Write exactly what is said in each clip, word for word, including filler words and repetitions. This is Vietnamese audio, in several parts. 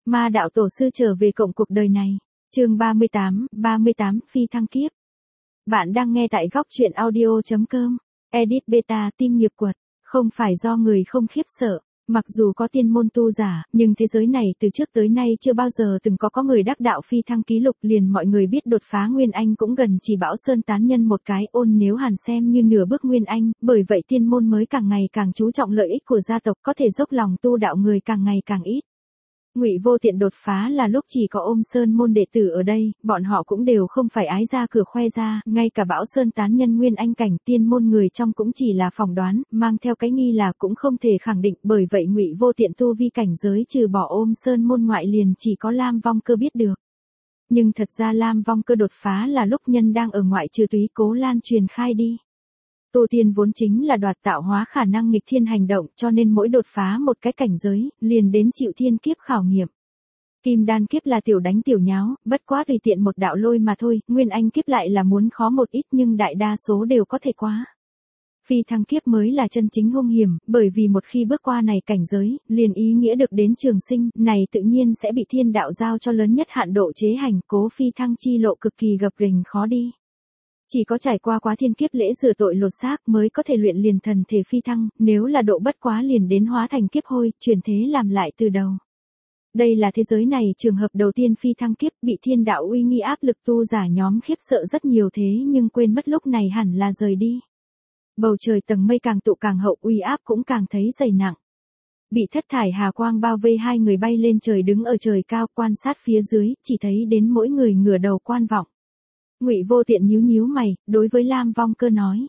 Ma đạo tổ sư trở về cộng cuộc đời này. Chương ba mươi tám, ba mươi tám phi thăng kiếp. Bạn đang nghe tại góc truyện audio chấm com. Edit beta tim nghiệp quật, không phải do người không khiếp sợ. Mặc dù có tiên môn tu giả, nhưng thế giới này từ trước tới nay chưa bao giờ từng có có người đắc đạo phi thăng ký lục, liền mọi người biết đột phá Nguyên Anh cũng gần chỉ Bảo Sơn tán nhân một cái ôn nếu hẳn xem như nửa bước Nguyên Anh, bởi vậy tiên môn mới càng ngày càng chú trọng lợi ích của gia tộc, có thể dốc lòng tu đạo người càng ngày càng ít. Ngụy Vô Tiện đột phá là lúc chỉ có Ôm Sơn môn đệ tử ở đây, bọn họ cũng đều không phải ái ra cửa khoe ra, ngay cả Bảo Sơn tán nhân Nguyên Anh cảnh tiên môn người trong cũng chỉ là phỏng đoán, mang theo cái nghi là cũng không thể khẳng định, bởi vậy Ngụy Vô Tiện tu vi cảnh giới trừ bỏ Ôm Sơn môn ngoại liền chỉ có Lam Vong Cơ biết được. Nhưng thật ra Lam Vong Cơ đột phá là lúc nhân đang ở ngoại trừ túy cố lan truyền khai đi. Tu tiên vốn chính là đoạt tạo hóa khả năng nghịch thiên hành động, cho nên mỗi đột phá một cái cảnh giới, liền đến chịu thiên kiếp khảo nghiệm. Kim đan kiếp là tiểu đánh tiểu nháo, bất quá tùy tiện một đạo lôi mà thôi, Nguyên Anh kiếp lại là muốn khó một ít nhưng đại đa số đều có thể qua. Phi thăng kiếp mới là chân chính hung hiểm, bởi vì một khi bước qua này cảnh giới, liền ý nghĩa được đến trường sinh, này tự nhiên sẽ bị thiên đạo giao cho lớn nhất hạn độ chế hành, cố phi thăng chi lộ cực kỳ gập ghềnh khó đi. Chỉ có trải qua quá thiên kiếp lễ rửa tội lột xác mới có thể luyện liền thần thể phi thăng, nếu là độ bất quá liền đến hóa thành kiếp hôi, chuyển thế làm lại từ đầu. Đây là thế giới này trường hợp đầu tiên phi thăng kiếp, bị thiên đạo uy nghi áp lực tu giả nhóm khiếp sợ rất nhiều thế nhưng quên mất lúc này hẳn là rời đi. Bầu trời tầng mây càng tụ càng hậu, uy áp cũng càng thấy dày nặng. Bị thất thải hà quang bao vây, hai người bay lên trời, đứng ở trời cao quan sát phía dưới, chỉ thấy đến mỗi người ngửa đầu quan vọng. Ngụy Vô Tiện nhíu nhíu mày, đối với Lam Vong Cơ nói.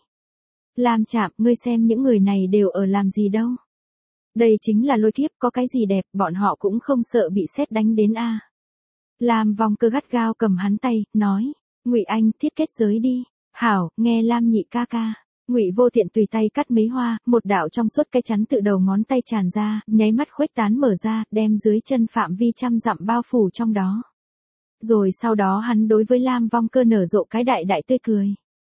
Lam Trạm, ngươi xem những người này đều ở làm gì đâu. Đây chính là lôi kiếp, có cái gì đẹp, bọn họ cũng không sợ bị sét đánh đến a. À. Lam Vong Cơ gắt gao cầm hắn tay, nói. Ngụy Anh, thiết kết giới đi. Hảo, nghe Lam nhị ca ca. Ngụy Vô Tiện tùy tay cắt mấy hoa, một đạo trong suốt cái chắn tự đầu ngón tay tràn ra, nháy mắt khuếch tán mở ra, đem dưới chân phạm vi trăm dặm bao phủ trong đó. Rồi sau đó hắn đối với Lam Vong Cơ nở rộ cái đại đại tươi cười.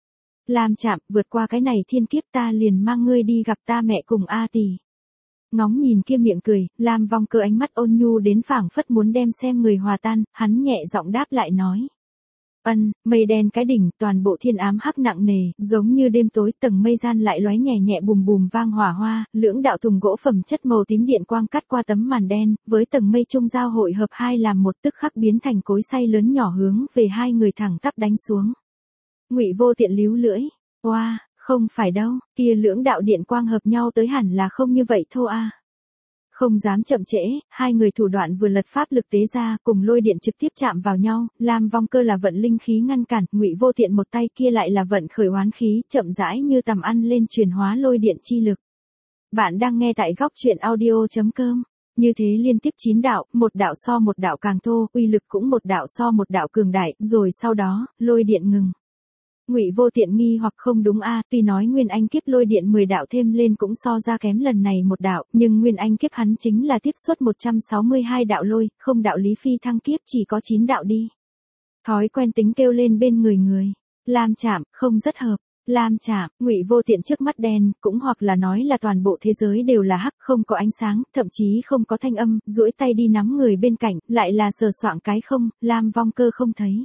Lam Trạm, vượt qua cái này thiên kiếp ta liền mang ngươi đi gặp ta mẹ cùng A tỷ. Ngóng nhìn kia miệng cười, Lam Vong Cơ ánh mắt ôn nhu đến phảng phất muốn đem xem người hòa tan, hắn nhẹ giọng đáp lại nói. Ân, mây đen cái đỉnh, toàn bộ thiên ám hắc nặng nề, giống như đêm tối, tầng mây gian lại lóe nhẹ nhẹ bùm bùm vang hỏa hoa, lưỡng đạo thùng gỗ phẩm chất màu tím điện quang cắt qua tấm màn đen, với tầng mây trung giao hội hợp hai làm một, tức khắc biến thành cối xay lớn nhỏ hướng về hai người thẳng tắp đánh xuống. Ngụy Vô Tiện líu lưỡi, oa, wow, không phải đâu, kia lưỡng đạo điện quang hợp nhau tới hẳn là không như vậy thô a. À. Không dám chậm trễ, hai người thủ đoạn vừa lật pháp lực tế ra, cùng lôi điện trực tiếp chạm vào nhau, Lam Vong Cơ là vận linh khí ngăn cản, Ngụy Vô Tiện một tay kia lại là vận khởi oán khí, chậm rãi như tầm ăn lên truyền hóa lôi điện chi lực. Bạn đang nghe tại góc truyện audio chấm com. Như thế liên tiếp chín đạo, một đạo so một đạo càng thô, uy lực cũng một đạo so một đạo cường đại, rồi sau đó, lôi điện ngừng. Ngụy Vô Tiện nghi hoặc không đúng a, à, tuy nói Nguyên Anh kiếp lôi điện mười đạo thêm lên cũng so ra kém lần này một đạo, nhưng Nguyên Anh kiếp hắn chính là tiếp xuất một trăm sáu mươi hai đạo lôi, không đạo lý phi thăng kiếp chỉ có chín đạo đi. Thói quen tính kêu lên bên người người. Lam Trạm, không rất hợp. Lam Trạm, Ngụy Vô Tiện trước mắt đen, cũng hoặc là nói là toàn bộ thế giới đều là hắc, không có ánh sáng, thậm chí không có thanh âm, duỗi tay đi nắm người bên cạnh, lại là sờ soạng cái không, Lam Vong Cơ không thấy.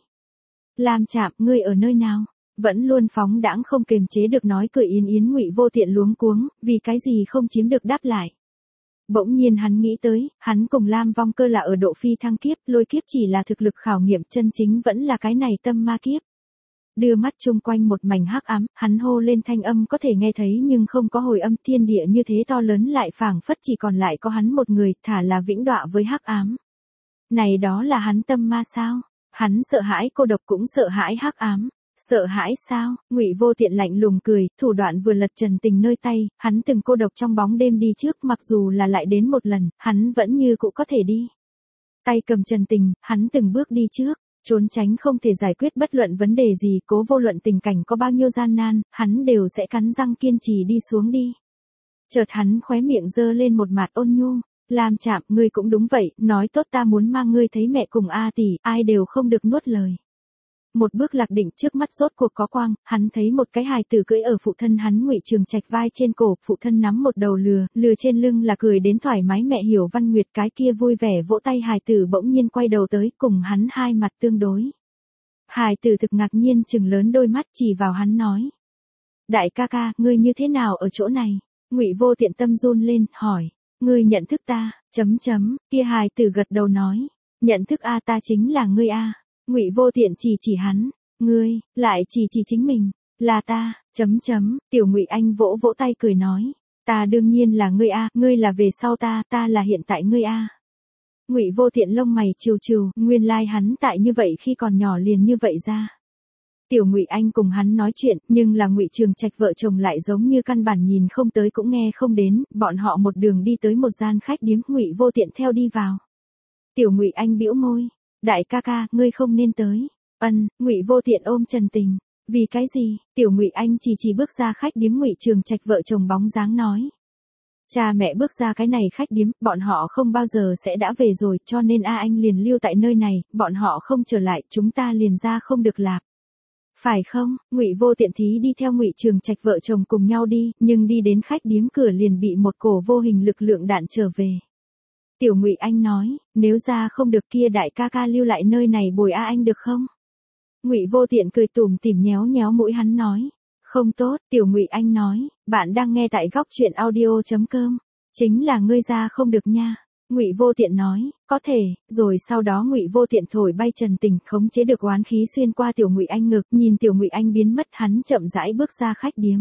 Lam Trạm, ngươi ở nơi nào? Vẫn luôn phóng đãng không kềm chế được nói cười yến yến. Ngụy Vô Tiện luống cuống, vì cái gì không chiếm được đáp lại. Bỗng nhiên hắn nghĩ tới, hắn cùng Lam Vong Cơ là ở độ phi thăng kiếp, lôi kiếp chỉ là thực lực khảo nghiệm, chân chính vẫn là cái này tâm ma kiếp. Đưa mắt chung quanh một mảnh hắc ám, hắn hô lên thanh âm có thể nghe thấy nhưng không có hồi âm, thiên địa như thế to lớn lại phảng phất chỉ còn lại có hắn một người, thả là vĩnh đọa với hắc ám. Này đó là hắn tâm ma sao? Hắn sợ hãi cô độc cũng sợ hãi hắc ám. Sợ hãi sao? Ngụy Vô Tiện lạnh lùng cười, thủ đoạn vừa lật trần tình nơi tay, hắn từng cô độc trong bóng đêm đi trước, mặc dù là lại đến một lần, hắn vẫn như cũ có thể đi. Tay cầm trần tình, hắn từng bước đi trước, trốn tránh không thể giải quyết bất luận vấn đề gì, cố vô luận tình cảnh có bao nhiêu gian nan, hắn đều sẽ cắn răng kiên trì đi xuống đi. Chợt hắn khóe miệng giơ lên một mặt ôn nhu, Lam Trạm, ngươi cũng đúng vậy, nói tốt ta muốn mang ngươi thấy mẹ cùng A tỷ, ai đều không được nuốt lời. Một bước lạc định, trước mắt rốt cuộc có quang, hắn thấy một cái hài tử cưỡi ở phụ thân hắn Ngụy Trường Trạch vai trên cổ, phụ thân nắm một đầu lừa, lừa trên lưng là cười đến thoải mái mẹ Hiểu Văn Nguyệt, cái kia vui vẻ vỗ tay hài tử bỗng nhiên quay đầu tới, cùng hắn hai mặt tương đối. Hài tử thực ngạc nhiên chừng lớn đôi mắt chỉ vào hắn nói: "Đại ca ca, ngươi như thế nào ở chỗ này?" Ngụy Vô Tiện tâm run lên, hỏi: "Ngươi nhận thức ta?" Chấm chấm, kia hài tử gật đầu nói: "Nhận thức a, ta chính là ngươi a." Ngụy Vô Tiện chỉ chỉ hắn: "Ngươi?" Lại chỉ chỉ chính mình: "Là ta." Chấm chấm, tiểu Ngụy Anh vỗ vỗ tay cười nói: "Ta đương nhiên là ngươi a, ngươi là về sau ta, ta là hiện tại ngươi a." Ngụy Vô Tiện lông mày trìu trìu, nguyên lai like hắn tại như vậy khi còn nhỏ liền như vậy ra. Tiểu Ngụy Anh cùng hắn nói chuyện, nhưng là Ngụy Trường Trạch vợ chồng lại giống như căn bản nhìn không tới cũng nghe không đến, bọn họ một đường đi tới một gian khách điếm, Ngụy Vô Tiện theo đi vào. Tiểu Ngụy Anh bĩu môi: "Đại ca ca, ngươi không nên tới." Ân, Ngụy Vô Tiện ôm Trần Tình: "Vì cái gì?" Tiểu Ngụy Anh chỉ chỉ bước ra khách điếm Ngụy Trường Trạch vợ chồng bóng dáng nói: "Cha mẹ bước ra cái này khách điếm, bọn họ không bao giờ sẽ đã về rồi, cho nên a anh liền lưu tại nơi này, bọn họ không trở lại, chúng ta liền ra không được lạp." "Phải không?" Ngụy Vô Tiện thí đi theo Ngụy Trường Trạch vợ chồng cùng nhau đi, nhưng đi đến khách điếm cửa liền bị một cổ vô hình lực lượng đạn trở về. Tiểu Ngụy Anh nói: "Nếu ra không được kia đại ca ca lưu lại nơi này bồi a anh được không?" Ngụy Vô Tiện cười tủm tỉm nhéo nhéo mũi hắn nói: "Không tốt." Tiểu Ngụy Anh nói: "Bạn đang nghe tại góc truyện audio chấm com, chính là ngươi ra không được nha." Ngụy Vô Tiện nói: "Có thể." Rồi sau đó Ngụy Vô Tiện thổi bay Trần Tình, khống chế được oán khí xuyên qua Tiểu Ngụy Anh ngực, nhìn Tiểu Ngụy Anh biến mất, hắn chậm rãi bước ra khách điếm.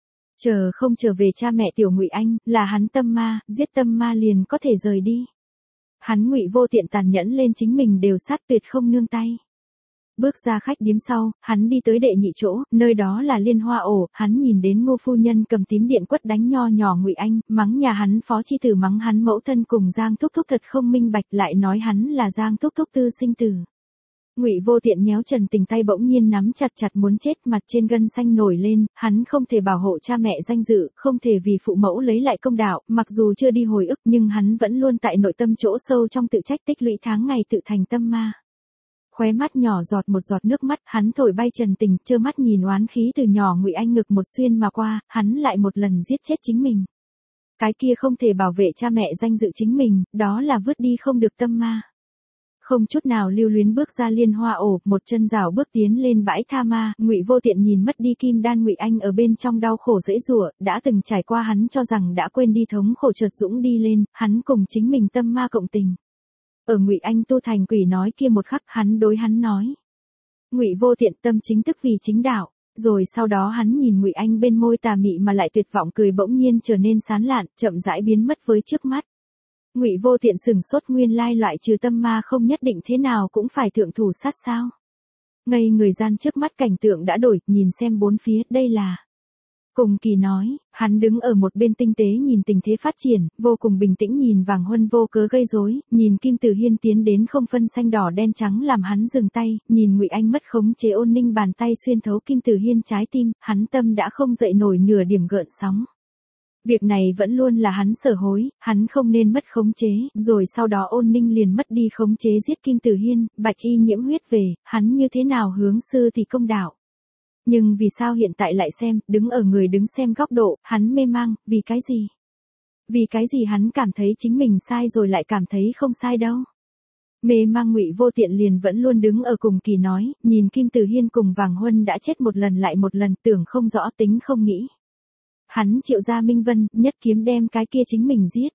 Chờ không trở về cha mẹ Tiểu Ngụy Anh, là hắn tâm ma, giết tâm ma liền có thể rời đi. Hắn Ngụy Vô Tiện tàn nhẫn lên chính mình đều sát tuyệt không nương tay. Bước ra khách điếm sau, hắn đi tới đệ nhị chỗ, nơi đó là Liên Hoa ổ, hắn nhìn đến Ngô phu nhân cầm tím điện quất đánh nho nhỏ Ngụy Anh, mắng nhà hắn phó chi tử, mắng hắn mẫu thân cùng Giang Thúc Thúc thật không minh bạch, lại nói hắn là Giang Thúc Thúc tư sinh tử. Ngụy Vô Tiện nhéo Trần Tình tay bỗng nhiên nắm chặt chặt muốn chết, mặt trên gân xanh nổi lên, hắn không thể bảo hộ cha mẹ danh dự, không thể vì phụ mẫu lấy lại công đạo, mặc dù chưa đi hồi ức nhưng hắn vẫn luôn tại nội tâm chỗ sâu trong tự trách, tích lũy tháng ngày tự thành tâm ma. Khóe mắt nhỏ giọt một giọt nước mắt, hắn thổi bay Trần Tình, trơ mắt nhìn oán khí từ nhỏ Ngụy Anh ngực một xuyên mà qua, hắn lại một lần giết chết chính mình. Cái kia không thể bảo vệ cha mẹ danh dự chính mình, đó là vứt đi không được tâm ma. Không chút nào lưu luyến bước ra Liên Hoa ổ, một chân rảo bước tiến lên bãi tha ma, Ngụy Vô Tiện nhìn mất đi kim đan Ngụy Anh ở bên trong đau khổ giãy giụa, đã từng trải qua hắn cho rằng đã quên đi thống khổ chợt dũng đi lên, hắn cùng chính mình tâm ma cộng tình. Ở Ngụy Anh tu thành quỷ nói kia một khắc, hắn đối hắn nói: "Ngụy Vô Tiện, tâm chính tức vì chính đạo." Rồi sau đó hắn nhìn Ngụy Anh bên môi tà mị mà lại tuyệt vọng cười bỗng nhiên trở nên sán lạn, chậm rãi biến mất với trước mắt. Ngụy Vô Tiện sửng sốt, nguyên lai loại trừ tâm ma không nhất định thế nào cũng phải thượng thủ sát sao? Ngây người gian trước mắt cảnh tượng đã đổi, nhìn xem bốn phía, đây là. Cùng Kỳ nói, hắn đứng ở một bên tinh tế nhìn tình thế phát triển, vô cùng bình tĩnh nhìn Vàng Huân vô cớ gây rối, nhìn Kim Từ Hiên tiến đến không phân xanh đỏ đen trắng làm hắn dừng tay, nhìn Ngụy Anh mất khống chế ôn ninh bàn tay xuyên thấu Kim Từ Hiên trái tim, hắn tâm đã không dậy nổi nửa điểm gợn sóng. Việc này vẫn luôn là hắn sở hối, hắn không nên mất khống chế, rồi sau đó ôn ninh liền mất đi khống chế giết Kim Từ Hiên, bạch y nhiễm huyết về, hắn như thế nào hướng sư thì công đạo. Nhưng vì sao hiện tại lại xem, đứng ở người đứng xem góc độ, hắn mê mang, vì cái gì? Vì cái gì hắn cảm thấy chính mình sai rồi lại cảm thấy không sai đâu? Mê mang Ngụy Vô Tiện liền vẫn luôn đứng ở cùng Kỳ nói, nhìn Kim Từ Hiên cùng Vàng Huân đã chết một lần lại một lần, tưởng không rõ tính không nghĩ. Hắn triệu ra Minh Vân, nhất kiếm đem cái kia chính mình giết.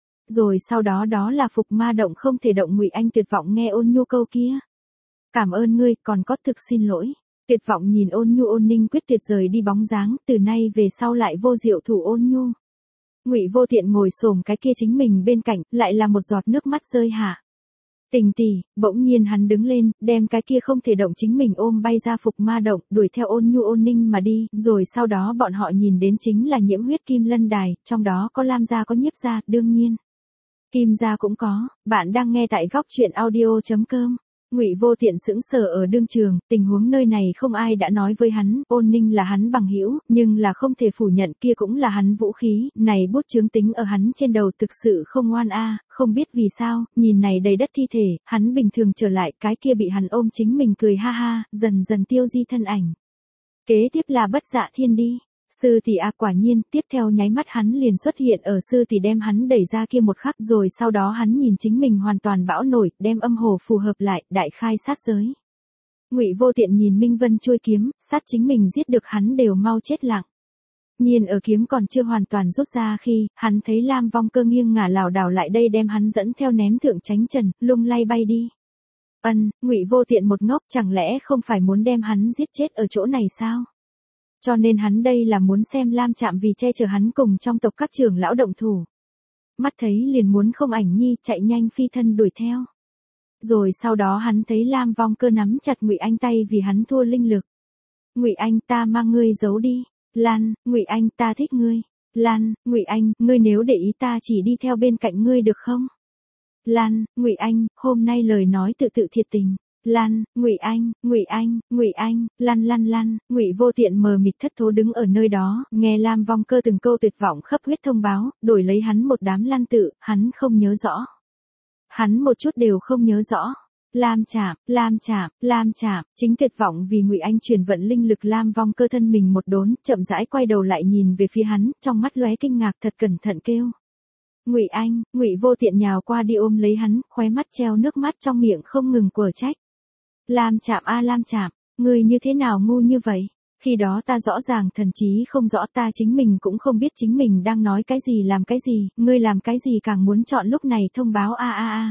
Rồi sau đó đó là phục ma động không thể động. Ngụy Anh tuyệt vọng nghe Ôn Nhu câu kia. Cảm ơn ngươi, còn có thực xin lỗi. Tuyệt vọng nhìn Ôn Nhu Ôn Ninh quyết tuyệt rời đi bóng dáng, từ nay về sau lại vô diệu thủ Ôn Nhu. Ngụy Vô Tiện ngồi xổm cái kia chính mình bên cạnh, lại là một giọt nước mắt rơi hạ. Tình tỷ, bỗng nhiên hắn đứng lên, đem cái kia không thể động chính mình ôm bay ra phục ma động, đuổi theo Ôn Nhu Ôn Ninh mà đi, rồi sau đó bọn họ nhìn đến chính là nhiễm huyết Kim Lân Đài, trong đó có Lam gia có Nhiếp gia, đương nhiên Kim gia cũng có. Bạn đang nghe tại góc truyện audio chấm com. Ngụy Vô Tiện sững sờ ở đương trường, tình huống nơi này không ai đã nói với hắn, Ôn Ninh là hắn bằng hữu, nhưng là không thể phủ nhận kia cũng là hắn vũ khí, này bút chướng tính ở hắn trên đầu thực sự không ngoan a, không biết vì sao, nhìn này đầy đất thi thể, hắn bình thường trở lại, cái kia bị hắn ôm chính mình cười ha ha, dần dần tiêu di thân ảnh. Kế tiếp là Bất Dạ Thiên đi. Sư tỷ a quả nhiên, tiếp theo nháy mắt hắn liền xuất hiện ở sư tỷ đem hắn đẩy ra kia một khắc, rồi sau đó hắn nhìn chính mình hoàn toàn bão nổi, đem âm hồ phù hợp lại, đại khai sát giới. Ngụy Vô Tiện nhìn Minh Vân chui kiếm, sát chính mình giết được hắn đều mau chết lặng. Nhiên ở kiếm còn chưa hoàn toàn rút ra khi, hắn thấy Lam Vong Cơ nghiêng ngả lảo đảo lại đây đem hắn dẫn theo ném thượng chánh trần, lung lay bay đi. Ân, Ngụy Vô Tiện một ngốc, chẳng lẽ không phải muốn đem hắn giết chết ở chỗ này sao? Cho nên hắn đây là muốn xem Lam Trạm vì che chở hắn cùng trong tộc các trưởng lão động thủ. Mắt thấy liền muốn không ảnh nhi, chạy nhanh phi thân đuổi theo. Rồi sau đó hắn thấy Lam Vong Cơ nắm chặt Ngụy Anh tay vì hắn thua linh lực. Ngụy Anh, ta mang ngươi giấu đi. Lan, Ngụy Anh, ta thích ngươi. Lan, Ngụy Anh, ngươi nếu để ý ta chỉ đi theo bên cạnh ngươi được không? Lan, Ngụy Anh, hôm nay lời nói tự tự thiệt tình. Lan, Ngụy Anh, Ngụy Anh, Ngụy Anh, lăn lăn lăn, Ngụy Vô Tiện mờ mịt thất thố đứng ở nơi đó, nghe Lam Vong Cơ từng câu tuyệt vọng khắp huyết thông báo, đổi lấy hắn một đám lăn tự, hắn không nhớ rõ. Hắn một chút đều không nhớ rõ. Lam Trạm, Lam Trạm, Lam Trạm, chính tuyệt vọng vì Ngụy Anh truyền vận linh lực Lam Vong Cơ thân mình một đốn, chậm rãi quay đầu lại nhìn về phía hắn, trong mắt lóe kinh ngạc thật cẩn thận kêu. Ngụy Anh, Ngụy Vô Tiện nhào qua đi ôm lấy hắn, khóe mắt treo nước mắt trong miệng không ngừng quở trách. Lam Trạm a Lam Trạm, ngươi như thế nào ngu như vậy? Khi đó ta rõ ràng thần trí không rõ, ta chính mình cũng không biết chính mình đang nói cái gì làm cái gì, ngươi làm cái gì càng muốn chọn lúc này thông báo a a a.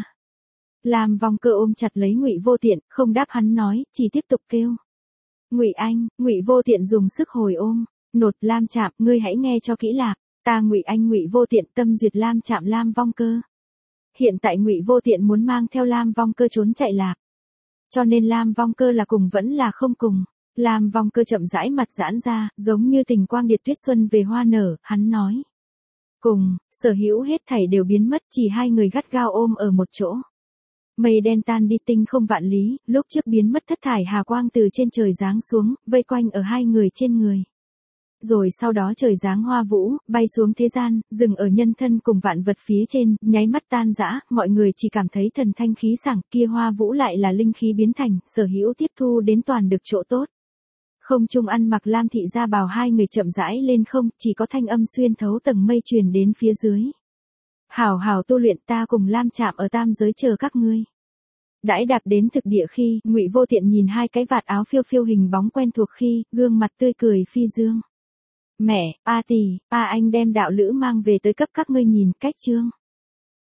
Lam Vong Cơ ôm chặt lấy Ngụy Vô Tiện, không đáp hắn nói, chỉ tiếp tục kêu. Ngụy Anh, Ngụy Vô Tiện dùng sức hồi ôm, nột Lam Trạm, ngươi hãy nghe cho kỹ lạc, ta Ngụy Anh Ngụy Vô Tiện tâm duyệt Lam Trạm Lam Vong Cơ. Hiện tại Ngụy Vô Tiện muốn mang theo Lam Vong Cơ trốn chạy lạc. Cho nên Lam Vong Cơ là cùng vẫn là không cùng. Lam Vong Cơ chậm rãi mặt giãn ra, giống như tình quang điệt tuyết xuân về hoa nở, hắn nói. Cùng, sở hữu hết thảy đều biến mất, chỉ hai người gắt gao ôm ở một chỗ. Mây đen tan đi tinh không vạn lý, lúc trước biến mất thất thải hà quang từ trên trời giáng xuống, vây quanh ở hai người trên người. Rồi sau đó trời giáng hoa vũ, bay xuống thế gian, dừng ở nhân thân cùng vạn vật phía trên, nháy mắt tan rã, mọi người chỉ cảm thấy thần thanh khí sảng, kia hoa vũ lại là linh khí biến thành, sở hữu tiếp thu đến toàn được chỗ tốt. Không trung ăn mặc Lam thị gia bào hai người chậm rãi lên không, chỉ có thanh âm xuyên thấu tầng mây truyền đến phía dưới. Hảo hảo tu luyện, ta cùng Lam Trạm ở tam giới chờ các ngươi. Đãi đạp đến thực địa khi, Ngụy Vô Tiện nhìn hai cái vạt áo phiêu phiêu hình bóng quen thuộc khi, gương mặt tươi cười phi dương. Mẹ, a tỷ, a anh đem đạo lữ mang về tới cấp các ngươi nhìn, cách chương.